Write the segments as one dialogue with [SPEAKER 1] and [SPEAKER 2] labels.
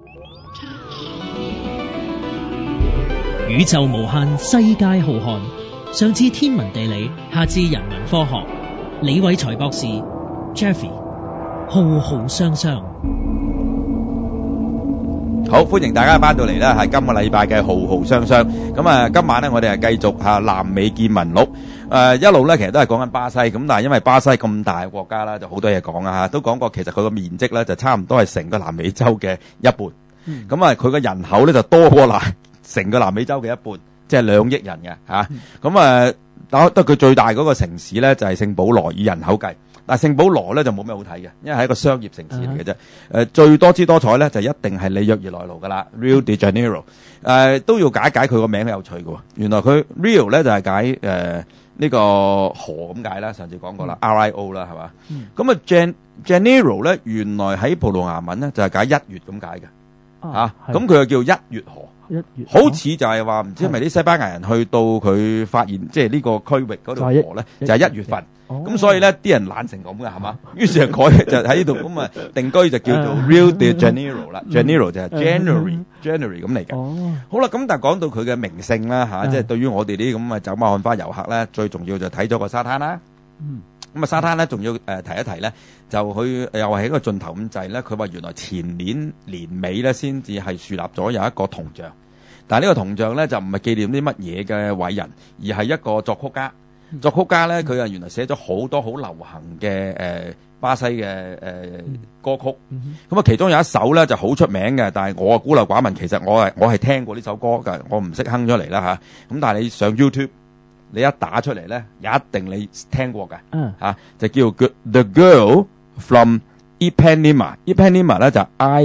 [SPEAKER 1] 宇宙無限，世界浩瀚。上至天文地理，下至人文科學。李偉才博士 Jeffrey 浩浩湯湯。
[SPEAKER 2] 好，歡迎大家翻到嚟啦，係今個禮拜嘅浩浩湯湯。咁啊，今晚咧我哋係繼續南美見聞錄。一路咧其實都係講緊巴西，咁但係因為巴西咁大嘅國家啦，就好多嘢講啊，都講過其實佢個面積咧就差唔多係成個南美洲嘅一半。咁啊，佢個人口咧就多過成個南美洲嘅一半，即係2億人嘅吓。咁得佢最大嗰個城市咧就係聖保羅，以人口計。但係聖保羅咧就冇咩好睇嘅，因為係一個商業城市嚟嘅啫。最多姿多彩咧就一定係里約熱內盧噶啦 ，Rio de Janeiro。都要解佢個名有趣嘅。原來佢 Rio 咧就係解呢個河咁解啦，上次講過啦，RIO 啦係嘛。咁啊 Janeiro 咧原來喺葡萄牙文咧就係解一月咁解嘅。咁佢又叫一月河。好似就係話唔知係咪啲西班牙人去到佢發現即係呢個區域嗰條河咧就係1月份。咁所以咧啲人懶成咁嘅係嘛，於是就改就喺呢度咁啊定居就叫做 Rio de Janeiro 啦。Janeiro 就係 January 咁嚟嘅。好啦，咁但係講到佢嘅名勝啦吓，即係對於我哋啲咁嘅走馬看花遊客咧，最重要就睇咗個沙灘啦。咁啊沙灘咧仲要提一提咧，就佢又係一個盡頭咁滯咧。佢話原來前年年尾咧先至係樹立咗有一個銅像，但係呢個銅像咧就唔係紀念啲乜嘢嘅偉人，而係一個作曲家。作曲家咧，佢原來寫咗好多好流行嘅巴西嘅歌曲。咁啊，其中有一首咧就好出名嘅，但係我孤陋寡聞，其實我係聽過呢首歌㗎，我唔識哼咗嚟啦吓。咁但係你上 YouTube，你一打出嚟咧，一定你聽過㗎。就叫 The Girl from Ipanema。Ipanema 咧就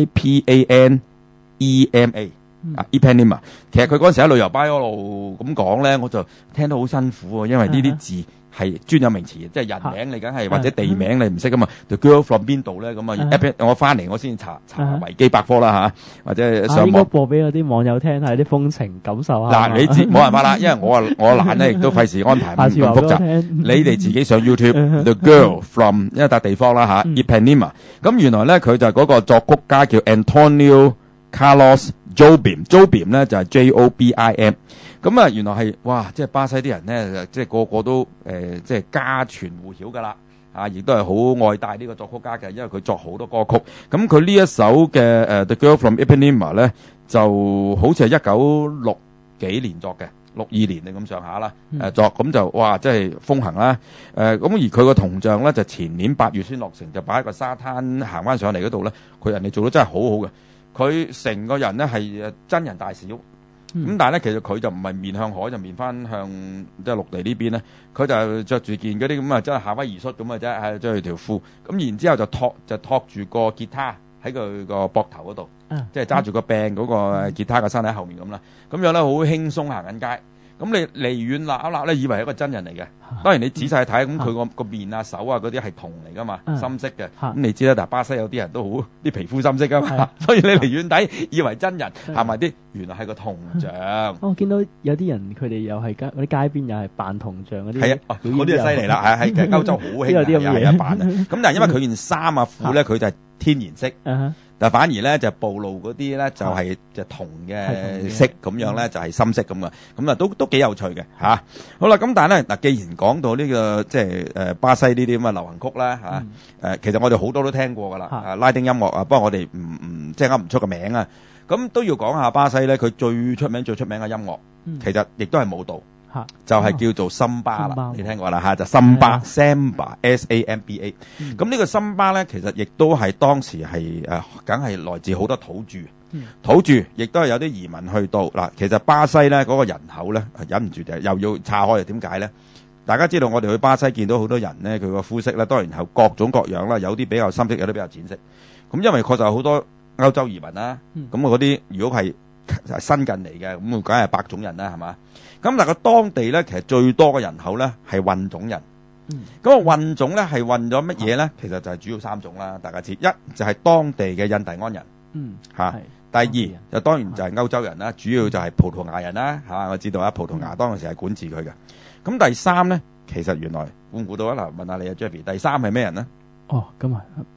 [SPEAKER 2] IPANEMA。Ipanema， 其實佢嗰陣時喺旅遊巴一路咁講咧，我就聽得好辛苦喎，因為呢啲字係專有名詞，即係人名你梗係或者地名你唔識噶嘛。The girl from 邊度咧？咁啊，我翻嚟我先查維基百科啦吓，或者上網。
[SPEAKER 3] 應該播俾嗰啲網友聽下啲風情感受下。
[SPEAKER 2] 嗱，你知冇辦法啦，因為我懶咧，亦都費事安排咁複雜。你哋自己上 YouTube The Girl from 一笪地方啦吓 Ipanema。咁原來咧佢就係嗰個作曲家叫 Antonio Carlos Jobim 咧就係 Jobim。咁啊原來係哇，即係巴西啲人咧，即係個個都即係家傳戶曉噶啦，亦都係好愛戴呢個作曲家嘅，因為佢作好多歌曲。咁佢呢一首嘅The Girl from Ipanema 咧，就好似係1960幾年作嘅，62年定咁上下啦，作咁就哇，即係風行啦。咁而佢個銅像咧就前年8月先落成，就擺喺個沙灘行翻上嚟嗰度咧，佢人哋做得真係好好嘅。佢成個人咧係真人大小，咁但係咧其實佢就唔係面向海，就面翻向即係陸地呢邊咧。佢就着住件嗰啲咁啊，即係夏威夷恤咁嘅啫，係着住條褲。咁然之後就托住個吉他喺佢個膊頭嗰度，即係揸住個柄嗰個吉他嘅身喺後面咁啦。咁樣咧好輕鬆行緊街。咁你離遠立一立咧，以為係一個真人嚟嘅。當然你仔細睇，咁佢個面啊、手啊嗰啲係銅嚟噶嘛，深色嘅。咁你知啦，但係巴西有啲人都好啲皮膚深色噶嘛，所以你離遠睇以為真人，行埋啲原來係個銅像。
[SPEAKER 3] 我見到有啲人佢哋又係嗰啲街邊又係扮銅像嗰啲。
[SPEAKER 2] 係啊，嗰啲就犀利啦，係其實歐洲好興有啲咁嘅嘢扮啊。咁但係因為佢件衫啊褲咧，佢就係天然色。但反而咧就暴露嗰啲咧就係就銅嘅色咁樣咧就係深色咁嘅，咁啊都幾有趣嘅嚇。好啦，咁但係咧嗱，既然講到呢個即係巴西呢啲咁嘅流行曲啦嚇，其實我哋好多都聽過噶啦，拉丁音樂啊，不過我哋唔即係噏唔出個名啊。咁都要講下巴西咧，佢最出名嘅音樂，其實亦都係舞蹈。就係叫做森巴啦，你聽過啦嚇，就森巴 Samba SAMBA。咁呢個森巴咧，其實亦都係當時係梗係來自好多土著，亦都係有啲移民去到嗱。其實巴西咧嗰個人口咧忍唔住就又要岔開，點解咧？大家知道我哋去巴西見到好多人咧，佢個膚色咧當然係各種各樣啦，有啲比較深色，有啲比較淺色。咁因為確實有好多歐洲移民啦，咁嗰啲如果係新近嚟嘅，咁梗係白種人啦，係嘛？咁但係個當地咧，其實最多嘅人口咧係混種人。咁啊混種咧係混咗乜嘢咧？其實就係主要3種啦，大家知。一就係當地嘅印第安人，第二就當然就係歐洲人啦，主要就係葡萄牙人啦，我知道啊，葡萄牙當時係管治佢嘅。咁第三咧，其實原來估唔估到啊？嗱，問下你啊 ，Jeffrey，第三係咩人咧？
[SPEAKER 3] 哦，咁啊，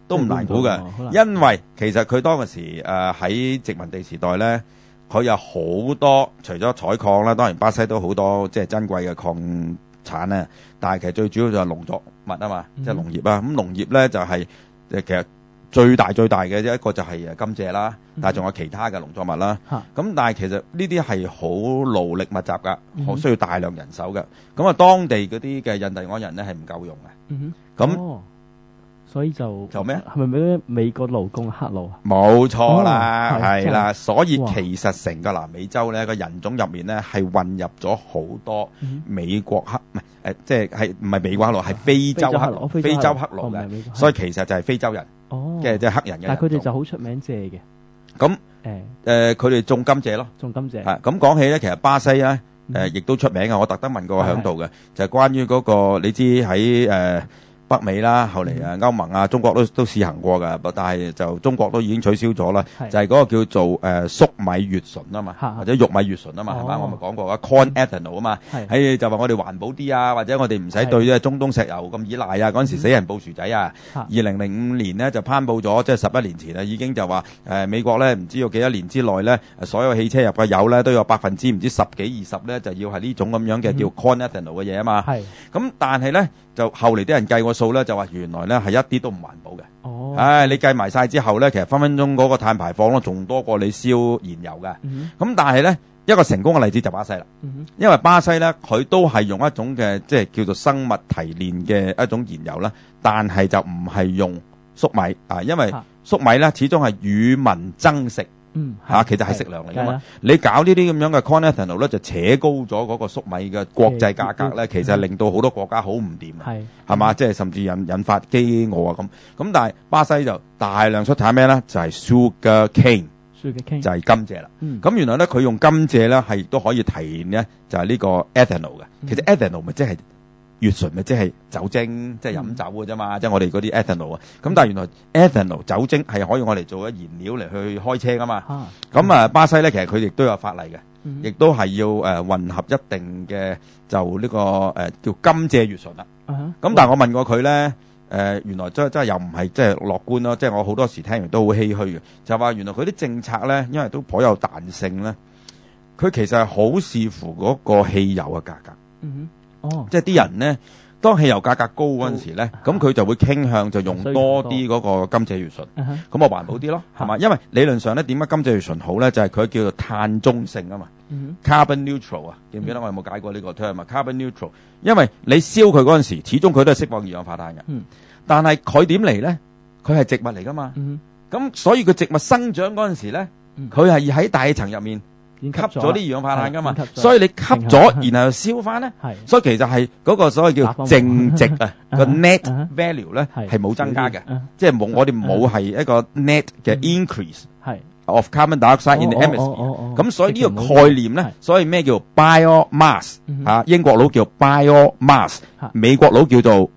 [SPEAKER 2] 都唔難估嘅，因為其實佢當時喺殖民地時代咧，佢有好多除咗採礦啦，當然巴西都好多即係珍貴嘅礦產咧，但係其實最主要就係農作物啊嘛，即係農業啊。咁農業咧就係其實最大嘅一個就係甘蔗啦，但係仲有其他嘅農作物啦。咁但係其實呢啲係好勞力密集㗎，好需要大量人手㗎。咁啊，當地嗰啲嘅印第安人咧係唔夠用嘅。咁
[SPEAKER 3] 所以就
[SPEAKER 2] 咩？
[SPEAKER 3] 係咪美國勞工黑奴啊？
[SPEAKER 2] 冇錯啦，係啦。所以其實成個南美洲咧個人種入面咧係混入咗好多美國黑即係唔係美國黑奴，係非洲黑奴嘅。所以其實就係非洲人嘅即係黑人嘅。
[SPEAKER 3] 但係佢哋就好出名蔗嘅。
[SPEAKER 2] 咁佢哋種甘蔗咯，
[SPEAKER 3] 種甘蔗。
[SPEAKER 2] 咁講起咧，其實巴西咧亦都出名嘅。我特登問過喺度嘅，就係關於嗰個你知喺北美啦，後嚟歐盟啊，中國都試行過㗎，但係就中國都已經取消咗啦。就係嗰個叫做粟米乙醇啊嘛，或者玉米乙醇啊嘛，係嘛？我咪講過啊 ，corn ethanol 啊嘛，就話我哋環保啲啊，或者我哋唔使對中東石油咁依賴啊。嗰陣時死人布薯仔啊，2005年呢就頒布咗，即係11年前啊，已經就話美國咧唔知要幾多年之內咧，所有汽車入嘅油咧都有10%唔知10幾20咧，就要係呢種咁樣嘅叫 corn ethanol 嘅嘢啊嘛。咁但係咧就後嚟啲人計過數咧，就話原來咧係一啲都唔環保嘅。你計埋晒之後咧，其實分分鐘嗰個碳排放咯，仲多過你燒燃油嘅。咁但係咧一個成功嘅例子就巴西啦。因為巴西咧佢都係用一種嘅即係叫做生物提煉嘅一種燃油啦，但係就唔係用粟米啊，因為粟米咧始終係與民爭食。其實係食糧嚟噶嘛。你搞呢啲咁樣嘅 corn ethanol 咧，就扯高咗嗰個粟米嘅國際價格咧，其實令到好多國家好唔掂，係嘛？即係甚至引發飢餓啊咁。咁但係巴西就大量出產咩咧？就係 sugar cane， 就係甘蔗啦。咁原來咧佢用甘蔗咧係都可以提煉咧，就係呢個 ethanol 嘅。其實 ethanol 咪即係乙醇咪即係酒精，即係飲酒嘅啫嘛，即係我哋嗰啲 ethanol 啊。咁但係原來 ethanol 酒精係可以我哋做咗燃料嚟去開車噶嘛。咁巴西咧其實佢亦都有法例嘅，亦都係要混合一定嘅就呢個叫甘蔗乙醇啦。咁但係我問過佢咧，原來真係又唔係即係樂觀咯，即係我好多時聽完都好唏噓嘅，就話原來佢啲政策咧，因為都頗有彈性咧，佢其實係好視乎嗰個汽油嘅價格。即係啲人咧，當汽油價格高嗰陣時咧，咁佢就會傾向就用多啲嗰個甘蔗乙醇，咁啊環保啲咯，係嘛？因為理論上咧，點解甘蔗乙醇好咧？就係佢叫做碳中性啊嘛，carbon neutral 啊，記唔記得我有冇解過呢個 term 啊？carbon neutral，因為你燒佢嗰陣時，始終佢都係釋放二氧化碳嘅，但係佢點嚟咧？佢係植物嚟噶嘛，咁所以佢植物生長嗰陣時咧，佢係喺大氣層入面吸咗啲二氧化碳噶嘛，所以你吸咗然後燒翻咧，所以其實係嗰個所謂叫淨值啊，個 net value 咧係冇增加嘅，即係我哋冇係一個 net 嘅 increase of carbon dioxide in the atmosphere。咁所以呢個概念咧，所以咩叫 biomass 英國佬叫 biomass， 美國佬叫做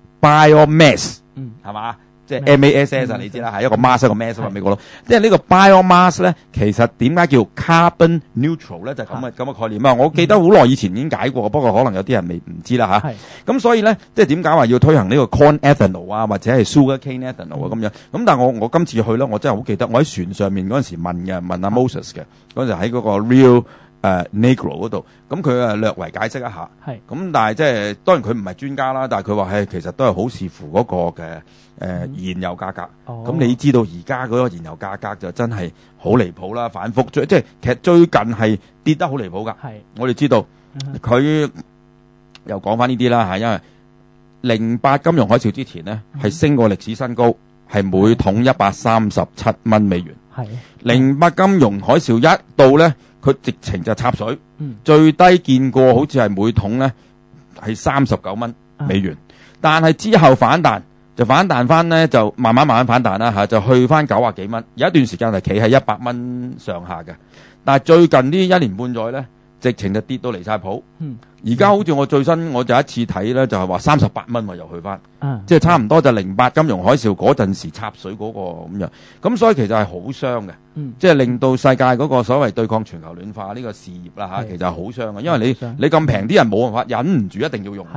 [SPEAKER 2] biomass， 係嘛？即係 MASS 你知啦，係一個 mass 一個 mass 嘛，美國佬。即係呢個 biomass 咧，其實點解叫 carbon neutral 咧？就係咁嘅概念啊！我記得好耐以前已經解過，不過可能有啲人未唔知啦嚇。咁所以咧，即係點解話要推行呢個 corn ethanol 啊，或者係 sugar cane ethanol 啊咁樣？咁但係我今次去咧，我真係好記得，我喺船上面嗰陣時問阿 Moses 嘅，嗰陣時喺嗰個 Rio Negro 嗰度，咁佢略為解釋一下。咁但係即係當然佢唔係專家啦，但係佢話其實都係好視乎嗰個嘅燃油價格。咁你知道而家嗰個燃油價格就真係好離譜啦，反覆即係其實最近係跌得好離譜㗎。我哋知道佢又講翻呢啲啦嚇，因為08金融海嘯之前呢係升過歷史新高，係每桶137蚊美元。08金融海嘯一到咧，佢直情就插水，最低見過好似係每桶咧係39蚊美元，但係之後反彈就反彈翻咧，就慢慢反彈啦嚇，就去翻90幾蚊，有一段時間係企喺100蚊上下嘅，但係最近呢1年半載咧，直情就跌到離晒譜。而家好似我最新我就一次睇咧，就係話38蚊喎，又去翻，即係差唔多就08金融海嘯嗰陣時插水嗰個咁樣。咁所以其實係好傷嘅，即係令到世界嗰個所謂對抗全球暖化呢個事業啦嚇，其實係好傷嘅，因為你咁平啲人冇辦法忍唔住一定要用。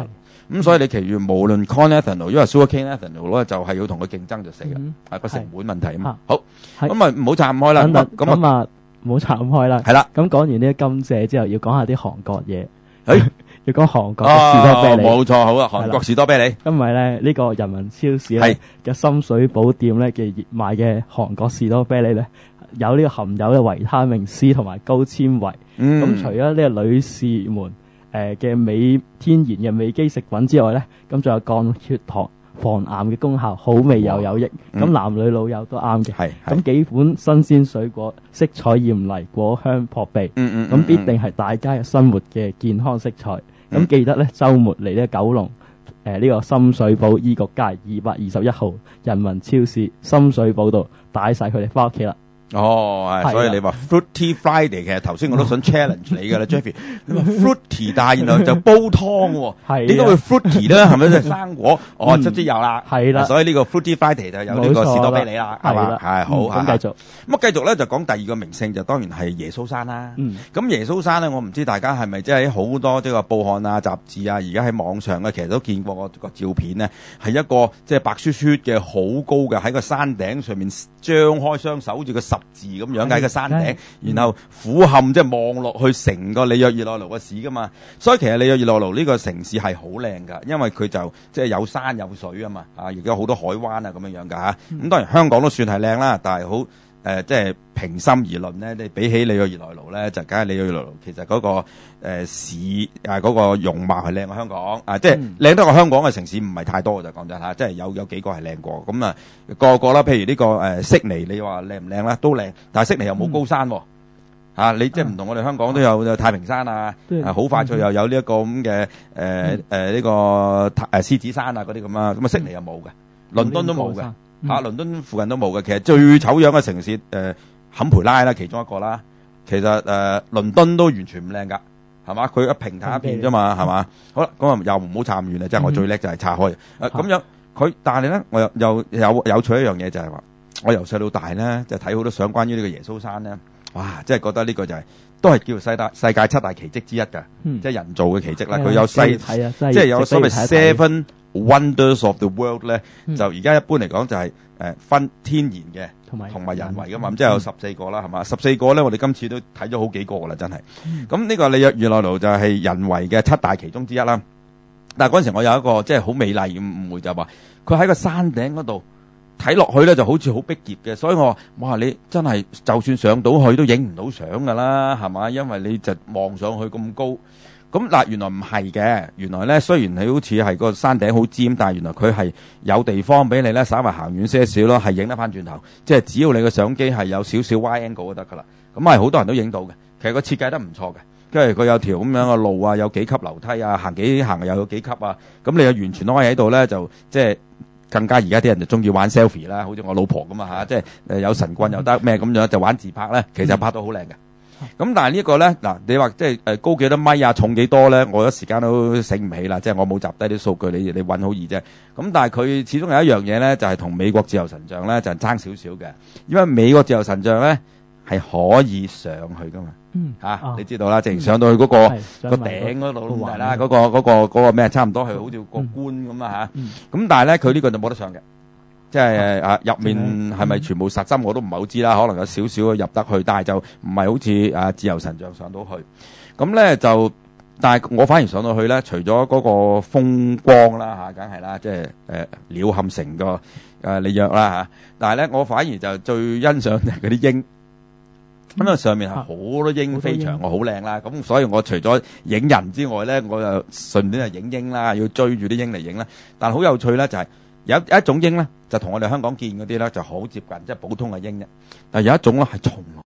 [SPEAKER 2] 咁所以你其餘無論 corn ethanol 因為 sugar cane ethanol 咧，就係要同佢競爭就死嘅，係個成本問題啊嘛。好，咁啊唔好拆咁開啦。
[SPEAKER 3] 咁啊唔好拆咁開啦。
[SPEAKER 2] 係啦。
[SPEAKER 3] 咁講完呢啲甘蔗之後，要講下啲韓國嘢。要講韓國嘅士多啤梨。
[SPEAKER 2] 冇錯，好啊，韓國士多啤梨。
[SPEAKER 3] 因為咧呢個人民超市咧嘅深水埗店咧嘅熱賣嘅韓國士多啤梨咧，有呢個含有嘅維他命 C 同埋高纖維。咁除咗呢個女士們嘅天然嘅美肌食品之外咧，咁仲有降血糖、防癌嘅功效，好味又有益。咁男女老幼都啱嘅。咁幾款新鮮水果，色彩豔麗，果香撲鼻。咁必定係大家嘅生活嘅健康色彩。咁記得咧，週末嚟呢九龍呢個深水埗醫局街221號人民超市深水埗度帶晒佢哋翻屋企啦。
[SPEAKER 2] 所以你話 Fruity Friday 其實頭先我都想 challenge 你㗎啦，Jeffy。你話 Fruity， 但係然後就煲湯喎，點解會 Fruity 咧？係咪即係生果？卒之有啦，係啦。所以呢個 Fruity Friday 就有呢個士多啤梨啦，係嘛？係好嚇。咁繼續。咁啊，繼續咧就講第二個名勝，就當然係耶穌山啦。咁耶穌山咧，我唔知大家係咪即係好多即係話報刊啊、雜誌啊，而家喺網上嘅其實都見過個照片咧，係一個即係白雪雪嘅好高嘅喺個山頂上面張開雙手，好似個十字咁樣喺個山頂，然後俯瞰即係望落去成個里約熱內盧嘅市噶嘛，所以其實里約熱內盧呢個城市係好靚噶，因為佢就即係有山有水啊嘛，亦都有好多海灣啊咁樣噶吓。咁當然香港都算係靚啦，但係好即係平心而論咧，你比起里約熱內盧咧，就梗係里約熱內盧其實嗰個市嗰個容貌係靚過香港即係靚得過香港嘅城市唔係太多嘅，就講真吓，即係有幾個係靚過咁啊，個啦，譬如呢個悉尼，你話靚唔靚咧？都靚，但係悉尼又冇高山你即係唔同我哋香港都有太平山好快脆又有呢一個咁嘅呢個獅子山啊嗰啲咁啊，咁啊悉尼又冇嘅，倫敦都冇嘅。倫敦附近都冇嘅，其實最醜樣嘅城市坎培拉啦，其中一個啦。其實倫敦都完全唔靚噶，係嘛？佢一平坦一片啫嘛，係嘛？好啦，咁啊又唔好插遠啦，即係我最叻就係岔開。咁樣佢，但係咧我又有趣一樣嘢就係話，我由細到大咧就睇好多相關於呢個耶穌山咧，哇！即係覺得呢個就係都係叫世界七大奇蹟之一㗎，即係人造嘅奇蹟啦。佢有即係有所謂 Seven Wonders of the World 咧，就而家一般嚟講就係分天然嘅同埋人為噶嘛，咁即係有14個啦，係嘛？14個咧，我哋今次都睇咗好幾個噶啦，真係。咁呢個里約熱內盧就係人為嘅七大其中之一啦。但係嗰陣時我有一個即係好美麗嘅誤會，就話佢喺個山頂嗰度睇落去咧，就好似好逼仄嘅，所以我話哇，你真係就算上到去都影唔到相噶啦，係嘛？因為你就望上去咁高。咁嗱，原來唔係嘅，原來咧雖然你好似係個山頂好尖，但係原來佢係有地方俾你咧，稍微行遠些少咯，係影得翻轉頭。即係只要你個相機係有少少 wide angle 就得噶啦。咁係好多人都影到嘅。其實個設計得唔錯嘅，跟住佢有條咁樣嘅路啊，有幾級樓梯啊，行又有幾級啊。咁你又完全可以喺度咧，就即係更加而家啲人就中意玩 selfie 啦，好似我老婆咁啊，即係有神棍又得咩咁樣就玩自拍咧，其實拍到好靚嘅。咁但係呢個咧，嗱你話即係高幾多米啊，重幾多咧？我一時間都醒唔起啦，即係我冇集低啲數據，你揾好易啫。咁但係佢始終有一樣嘢咧，就係同美國自由神像咧就爭少少嘅，因為美國自由神像咧係可以上去噶嘛，你知道啦，直情上到去嗰個頂嗰度係啦，嗰個咩差唔多係好似個棺咁啊嚇。咁但係咧佢呢個就冇得上嘅。即係入面係咪全部實心我都唔係好知啦，可能有少少入得去，但係就唔係好似自由神像上到去。咁咧就，但係我反而上到去咧，除咗嗰個風光啦嚇，梗係啦，即係鳥瞰成個里約啦嚇。但係咧，我反而就最欣賞就係嗰啲鷹，咁啊上面係好多鷹飛翔，我好靚啦。咁所以我除咗影人之外咧，我就順便係影鷹啦，要追住啲鷹嚟影啦。但係好有趣咧，就係有一種鷹咧，就同我哋香港見嗰啲咧就好接近，即係普通嘅鷹啫。但係有一種咧係從